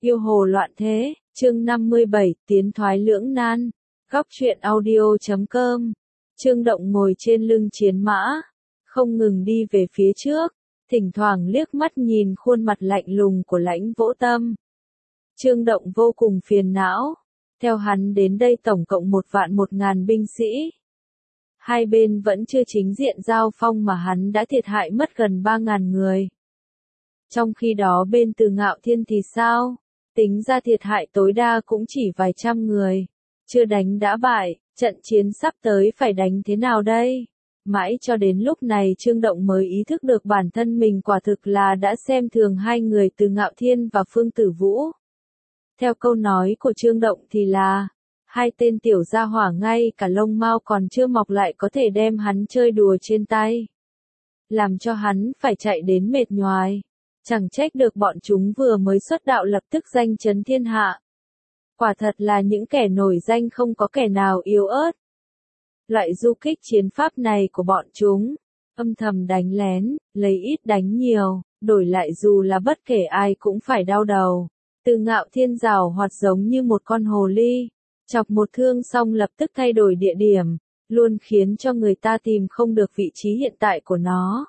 Yêu hồ loạn thế, chương 57, tiến thoái lưỡng nan. Góc truyện audio.com. Trương Động ngồi trên lưng chiến mã, không ngừng đi về phía trước, thỉnh thoảng liếc mắt nhìn khuôn mặt lạnh lùng của Lãnh Vô Tâm. Trương Động vô cùng phiền não, theo hắn đến đây tổng cộng 1.100.000 binh sĩ. Hai bên vẫn chưa chính diện giao phong mà hắn đã thiệt hại mất gần 3.000 người. Trong khi đó bên Từ Ngạo Thiên thì sao? Tính ra thiệt hại tối đa cũng chỉ vài trăm người. Chưa đánh đã bại, trận chiến sắp tới phải đánh thế nào đây? Mãi cho đến lúc này Trương Động mới ý thức được bản thân mình quả thực là đã xem thường hai người Từ Ngạo Thiên và Phương Tử Vũ. Theo câu nói của Trương Động thì là, hai tên tiểu gia hỏa ngay cả lông mao còn chưa mọc lại có thể đem hắn chơi đùa trên tay. Làm cho hắn phải chạy đến mệt nhoài. Chẳng trách được bọn chúng vừa mới xuất đạo lập tức danh chấn thiên hạ. Quả thật là những kẻ nổi danh không có kẻ nào yếu ớt. Loại du kích chiến pháp này của bọn chúng, âm thầm đánh lén, lấy ít đánh nhiều, đổi lại dù là bất kể ai cũng phải đau đầu. Từ Ngạo Thiên giàu hoạt giống như một con hồ ly, chọc một thương xong lập tức thay đổi địa điểm, luôn khiến cho người ta tìm không được vị trí hiện tại của nó.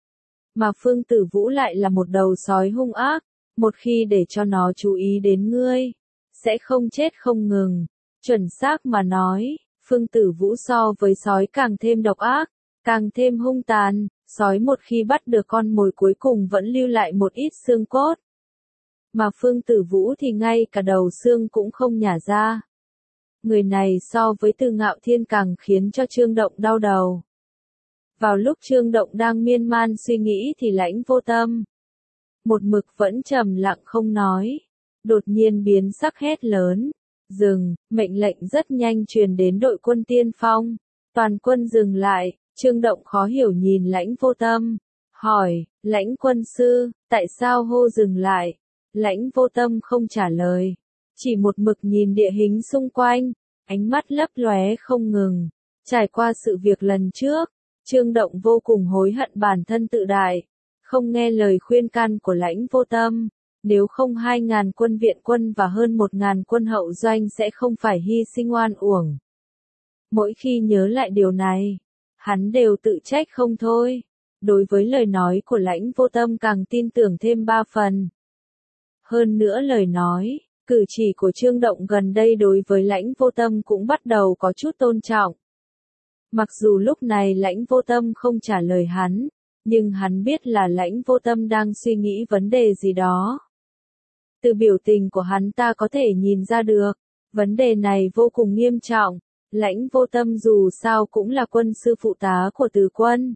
Mà Phương Tử Vũ lại là một đầu sói hung ác, một khi để cho nó chú ý đến ngươi, sẽ không chết không ngừng. Chuẩn xác mà nói, Phương Tử Vũ so với sói càng thêm độc ác, càng thêm hung tàn, sói một khi bắt được con mồi cuối cùng vẫn lưu lại một ít xương cốt. Mà Phương Tử Vũ thì ngay cả đầu xương cũng không nhả ra. Người này so với Từ Ngạo Thiên càng khiến cho Trương Động đau đầu. Vào lúc Trương Động đang miên man suy nghĩ thì Lãnh Vô Tâm, một mực vẫn trầm lặng không nói, đột nhiên biến sắc hét lớn, dừng, mệnh lệnh rất nhanh truyền đến đội quân tiên phong, toàn quân dừng lại. Trương Động khó hiểu nhìn Lãnh Vô Tâm, hỏi, Lãnh quân sư, tại sao hô dừng lại? Lãnh Vô Tâm không trả lời, chỉ một mực nhìn địa hình xung quanh, ánh mắt lấp lóe không ngừng. Trải qua sự việc lần trước, Trương Động vô cùng hối hận bản thân tự đại, không nghe lời khuyên can của Lãnh Vô Tâm, nếu không 2.000 quân viện quân và hơn 1.000 quân hậu doanh sẽ không phải hy sinh oan uổng. Mỗi khi nhớ lại điều này, hắn đều tự trách không thôi. Đối với lời nói của Lãnh Vô Tâm càng tin tưởng thêm 3 phần. Hơn nữa lời nói, cử chỉ của Trương Động gần đây đối với Lãnh Vô Tâm cũng bắt đầu có chút tôn trọng. Mặc dù lúc này Lãnh Vô Tâm không trả lời hắn, nhưng hắn biết là Lãnh Vô Tâm đang suy nghĩ vấn đề gì đó. Từ biểu tình của hắn ta có thể nhìn ra được, vấn đề này vô cùng nghiêm trọng. Lãnh Vô Tâm dù sao cũng là quân sư phụ tá của Từ Quân.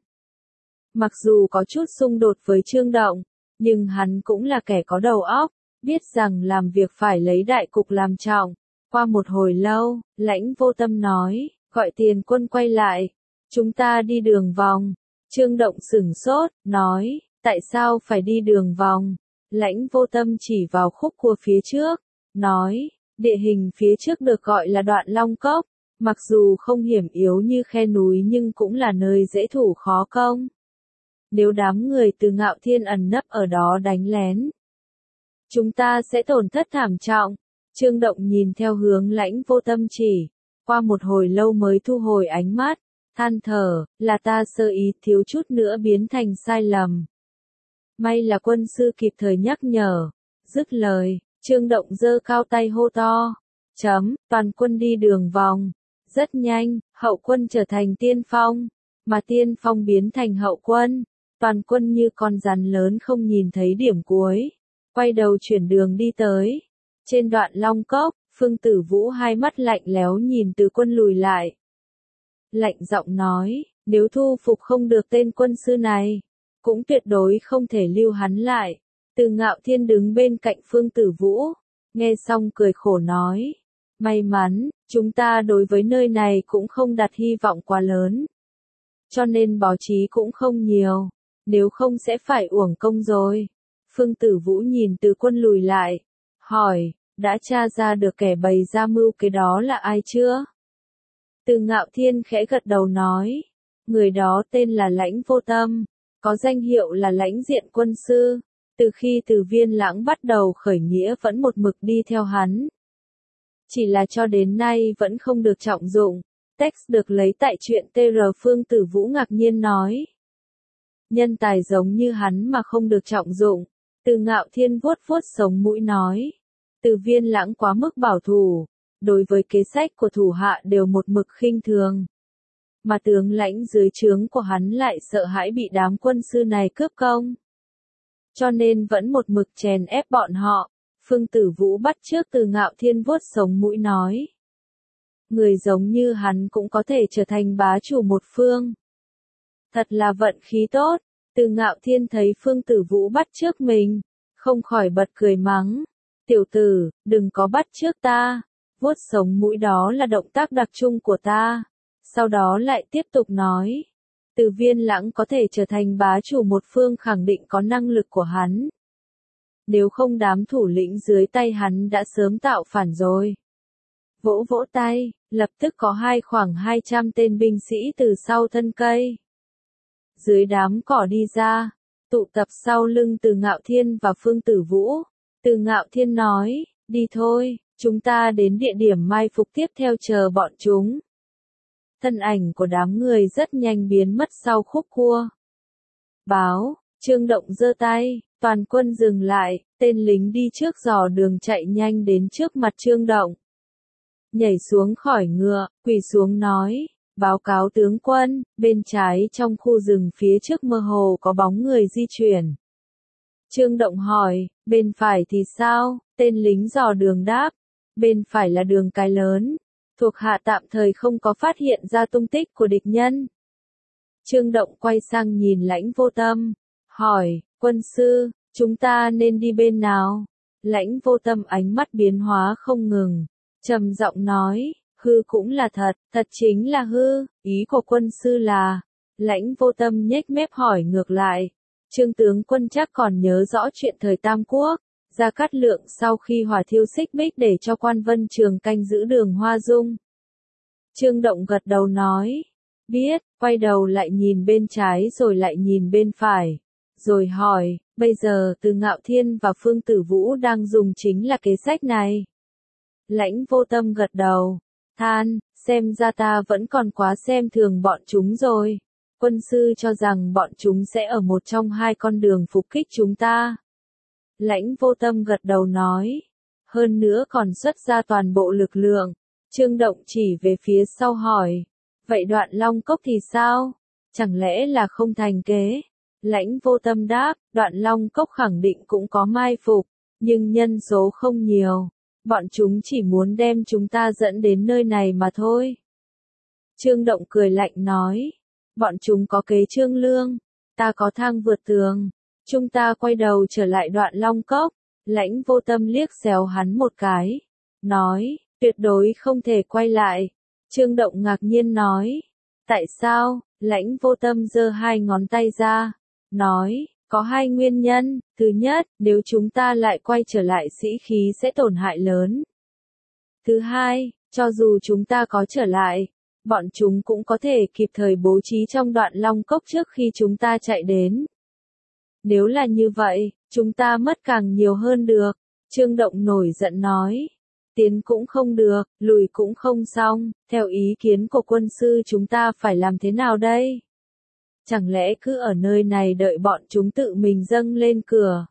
Mặc dù có chút xung đột với Trương Động, nhưng hắn cũng là kẻ có đầu óc, biết rằng làm việc phải lấy đại cục làm trọng. Qua một hồi lâu, Lãnh Vô Tâm nói, gọi tiền quân quay lại, chúng ta đi đường vòng. Trương Động sửng sốt, nói, tại sao phải đi đường vòng? Lãnh Vô Tâm chỉ vào khúc cua phía trước, nói, địa hình phía trước được gọi là đoạn Long Cốc, mặc dù không hiểm yếu như khe núi nhưng cũng là nơi dễ thủ khó công. Nếu đám người Từ Ngạo Thiên ẩn nấp ở đó đánh lén, chúng ta sẽ tổn thất thảm trọng. Trương Động nhìn theo hướng Lãnh Vô Tâm chỉ, qua một hồi lâu mới thu hồi ánh mắt, than thở, là ta sơ ý thiếu chút nữa biến thành sai lầm. May là quân sư kịp thời nhắc nhở. Dứt lời, Trương Động giơ cao tay hô to, toàn quân đi đường vòng. Rất nhanh, hậu quân trở thành tiên phong, mà tiên phong biến thành hậu quân. Toàn quân như con rắn lớn không nhìn thấy điểm cuối, quay đầu chuyển đường đi tới. Trên đoạn Long Cốc, Phương Tử Vũ hai mắt lạnh lẽo nhìn Từ Quân lùi lại. Lạnh giọng nói, nếu thu phục không được tên quân sư này, cũng tuyệt đối không thể lưu hắn lại. Từ Ngạo Thiên đứng bên cạnh Phương Tử Vũ, nghe xong cười khổ nói, may mắn, chúng ta đối với nơi này cũng không đặt hy vọng quá lớn. Cho nên báo chí cũng không nhiều, nếu không sẽ phải uổng công rồi. Phương Tử Vũ nhìn Từ Quân lùi lại, hỏi, đã tra ra được kẻ bày ra mưu kế đó là ai chưa? Từ Ngạo Thiên khẽ gật đầu nói, người đó tên là Lãnh Vô Tâm, có danh hiệu là Lãnh Diện quân sư. Từ khi Từ Viên Lãng bắt đầu khởi nghĩa vẫn một mực đi theo hắn. Chỉ là cho đến nay vẫn không được trọng dụng. Text được lấy tại truyện TR. Phương Tử Vũ ngạc nhiên nói. Nhân tài giống như hắn mà không được trọng dụng. Từ Ngạo Thiên vuốt vuốt sống mũi nói. Từ Viên Lãng quá mức bảo thủ. Đối với kế sách của thủ hạ đều một mực khinh thường. Mà tướng lãnh dưới trướng của hắn lại sợ hãi bị đám quân sư này cướp công. Cho nên vẫn một mực chèn ép bọn họ. Phương Tử Vũ bắt chước Từ Ngạo Thiên vuốt sống mũi nói. Người giống như hắn cũng có thể trở thành bá chủ một phương. Thật là vận khí tốt. Từ Ngạo Thiên thấy Phương Tử Vũ bắt chước mình, không khỏi bật cười mắng. Tiểu tử, đừng có bắt chước ta. Vuốt sống mũi đó là động tác đặc trưng của ta. Sau đó lại tiếp tục nói. Từ Viên Lãng có thể trở thành bá chủ một phương khẳng định có năng lực của hắn. Nếu không đám thủ lĩnh dưới tay hắn đã sớm tạo phản rồi. Vỗ vỗ tay, lập tức có khoảng 200 tên binh sĩ từ sau thân cây. Dưới đám cỏ đi ra, tụ tập sau lưng Từ Ngạo Thiên và Phương Tử Vũ. Từ Ngạo Thiên nói, đi thôi, chúng ta đến địa điểm mai phục tiếp theo chờ bọn chúng. Thân ảnh của đám người rất nhanh biến mất sau khúc cua. Báo, Trương Động giơ tay, toàn quân dừng lại, tên lính đi trước dò đường chạy nhanh đến trước mặt Trương Động. Nhảy xuống khỏi ngựa, quỳ xuống nói, báo cáo tướng quân, bên trái trong khu rừng phía trước mơ hồ có bóng người di chuyển. Trương Động hỏi, bên phải thì sao? Tên lính dò đường đáp, bên phải là đường cái lớn. Thuộc hạ tạm thời không có phát hiện ra tung tích của địch nhân. Trương Động quay sang nhìn Lãnh Vô Tâm, hỏi, quân sư, chúng ta nên đi bên nào? Lãnh Vô Tâm ánh mắt biến hóa không ngừng, trầm giọng nói, hư cũng là thật, thật chính là hư, ý của quân sư là. Lãnh Vô Tâm nhếch mép hỏi ngược lại, Trương tướng quân chắc còn nhớ rõ chuyện thời Tam Quốc. Gia Cát Lượng sau khi hỏa thiêu Xích Bích để cho Quan Vân Trường canh giữ đường Hoa Dung. Trương Động gật đầu nói, biết, quay đầu lại nhìn bên trái rồi lại nhìn bên phải, rồi hỏi, bây giờ Từ Ngạo Thiên và Phương Tử Vũ đang dùng chính là kế sách này. Lãnh Vô Tâm gật đầu, than, xem ra ta vẫn còn quá xem thường bọn chúng rồi. Quân sư cho rằng bọn chúng sẽ ở một trong hai con đường phục kích chúng ta. Lãnh Vô Tâm gật đầu nói, hơn nữa còn xuất ra toàn bộ lực lượng. Trương Động chỉ về phía sau hỏi, vậy Đoạn Long Cốc thì sao? Chẳng lẽ là không thành kế? Lãnh Vô Tâm đáp, Đoạn Long Cốc khẳng định cũng có mai phục, nhưng nhân số không nhiều. Bọn chúng chỉ muốn đem chúng ta dẫn đến nơi này mà thôi. Trương Động cười lạnh nói, bọn chúng có kế trương lương, ta có thang vượt tường. Chúng ta quay đầu trở lại Đoạn Long Cốc. Lãnh Vô Tâm liếc xéo hắn một cái, nói, tuyệt đối không thể quay lại. Trương Động ngạc nhiên nói, tại sao? Lãnh Vô Tâm giơ hai ngón tay ra, nói, có hai nguyên nhân. Thứ nhất, nếu chúng ta lại quay trở lại sĩ khí sẽ tổn hại lớn. Thứ hai, cho dù chúng ta có trở lại, bọn chúng cũng có thể kịp thời bố trí trong Đoạn Long Cốc trước khi chúng ta chạy đến. Nếu là như vậy, chúng ta mất càng nhiều hơn được. Trương Động nổi giận nói. Tiến cũng không được, lùi cũng không xong, theo ý kiến của quân sư chúng ta phải làm thế nào đây? Chẳng lẽ cứ ở nơi này đợi bọn chúng tự mình dâng lên cửa?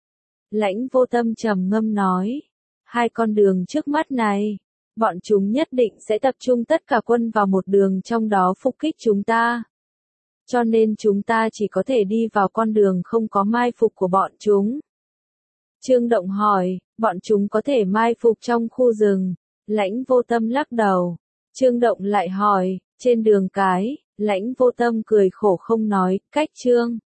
Lãnh Vô Tâm trầm ngâm nói. Hai con đường trước mắt này, bọn chúng nhất định sẽ tập trung tất cả quân vào một đường trong đó phục kích chúng ta. Cho nên chúng ta chỉ có thể đi vào con đường không có mai phục của bọn chúng. Trương Động hỏi, bọn chúng có thể mai phục trong khu rừng. Lãnh Vô Tâm lắc đầu. Trương Động lại hỏi, trên đường cái. Lãnh Vô Tâm cười khổ không nói, cách Trương